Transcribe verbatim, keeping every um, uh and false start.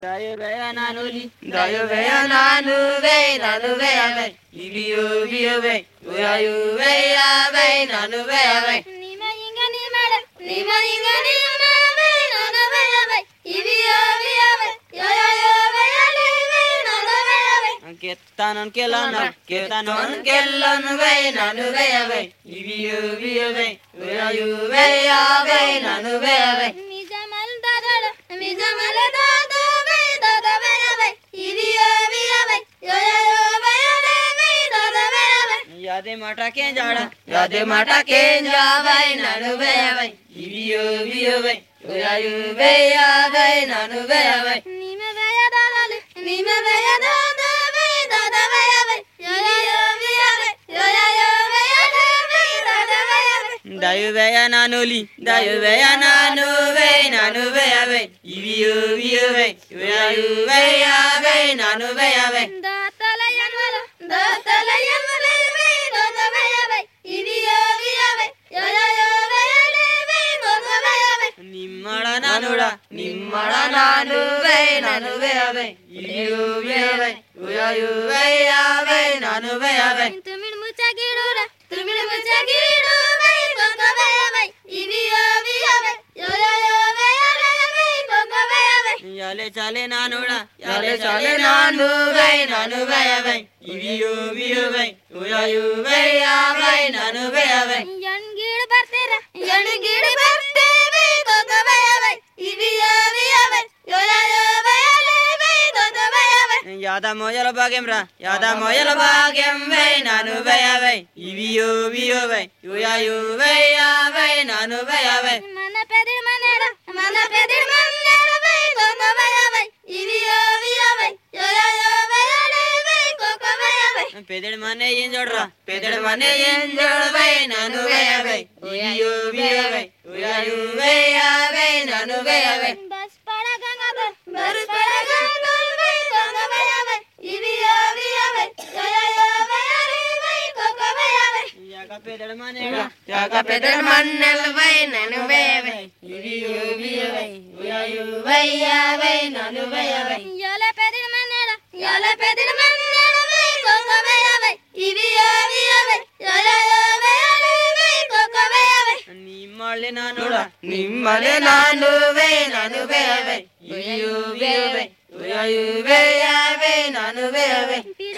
Dayuveya nanuli, Dayuveya nanuve, nanuve ave, ibiyo biyove, uyayuveya ave, nanuve ave. Nima inga nimada, nima inga nimave, nanuve ave, ibiyo biyove, yoyoyoveya leve, nanuve ave. Kettanon kelana, Ketanon kellanuve, nanuve ave, ibiyo biyove, uyayuveya ave, nanuve ave. Mijamal dadada, mijamal dadada. Yade mata ke jada, Yade mata ke jawai, nanuve ave, ibiyo biyove, uyayuveya ave, nanuve ave. Nima veya dadale, nima veya dadave, dadave ave, yoyoyo biyove, yoyoyoveya leve, dadave ave. Dayuveya nanuli, Dayuveya nanuve, nanuve ave, ibiyo biyove, uyayuveya ave, nanuve ave. Datala yanwala, datala yanwala ve, dadave ave, ibiyo biyove, yoyoyoveya leve, dadave ave. nimmala nanuda, ನಿಮ್ಮಳ ನಾನುವೆ ನಾನುವೆ ಅವೆ ಇಲಿಯು ಬೇವೆ ಉಯಯುವೆ ಅವೆ ನಾನುವೆ ಅವೆ ತುಮಿಳ್ ಮುಚ್ಚಾಗಿಡೂರ ತುಮಿಳ್ ಮುಚ್ಚಾಗಿಡೂವೆ ಬೊಗವೆ ಅವೆ ಇವಿಯೋ ಬಿಯವೆ ಯೋಯೋಯೋವೆ ಅಲೆವೆ ಬೊಗವೆ ಅವೆ yale chale nanuda, Yale ಚಾಲೆ ನಾನುವೆ ನಾನುವೆ ಅವೆ ಇಲಿಯು ಬಿಯುವೆ ಉಯಯುವೆ ಅವೆ ನಾನುವೆ ಅವೆ ಎಣ್ಗಿಡ್ ಬರ್ತೀರ ಎಣ್ಗಿಡ್ ಬರ್ತೇವೆ ಬೊಗವೆ ಅವೆ ಇವಿಯೋ ಬಿಯವೆ ಯೋಯೋಯೋವೆ ಅಲೆವೆ ಬೊಗವೆ ಅವೆ yada moyalo bagemra, ಯಾದ ಮೊಯಲ ಭಾಗ್ಯಂವೆ ನಾನುವೆ ಅವೆ ಇವಿಯು ಬಿಯುವೆ ಉಯಯುವೆ ಅವೆ ನಾನುವೆ ಅವೆ ಮನ ಪೆದಿರ್ ಮನೆಡ ಮನ ಪೆದಿರ್ ಮನೆಡವೆ ಬೊಗವೆ ಅವೆ ಇವಿಯೋ ಬಿಯವೆ ಯೋಯೋಯೋವೆ ಅಲೆವೆ ಬೊಗವೆ ಅವೆ pedel mane yen jodra, ಪೆದಳ ಮನೆ ಎಂಜೊಳವೆ ನಾನುವೆ ಅವೆ ಇವಿಯು ಬಿಯುವೆ ಉಯಯುವೆ ಅವೆ ನಾನುವೆ ಅವೆ ಬಸ್ ಪಡ ಗಂಗಾಧರ್ ಬಸ್ ಪಡ ಗಂಗಾಧರ್ ಬೊಗವೆ ಅವೆ ಇವಿಯೋ ಬಿಯವೆ ಯೋಯೋಯೋವೆ ಅಲೆವೆ ಬೊಗವೆ ಅವೆ yaga pedel mane ಯಾಕ ಪೆದಳ ಮಣ್ಣಲ್ವೈ ನಾನುವೆ ಅವೆ ಇವಿಯು ಬಿಯುವೆ ಉಯಯುವೆ ಅವೆ ನಾನುವೆ ಅವೆ ಯೋಲೆ ಪೆದಿರ್ ಮನೆಡ ಯೋಲೆ ಪೆದಿರ್ ಮನೆಡವೆ ಬೊಗವೆ ಅವೆ ಇವಿಯೋ ಬಿಯವೆ ಯೋಯೋಯೋವೆ ಅಲೆವೆ ಬೊಗವೆ ಅವೆ nimmale nanuda, ನಿಮ್ಮಲೆ ನಾನುವೆ ನಾನುವೆ ಅವೆ ಇವಿಯು ಬಿಯುವೆ ಉಯಯುವೆ ಅವೆ ನಾನುವೆ ಅವೆ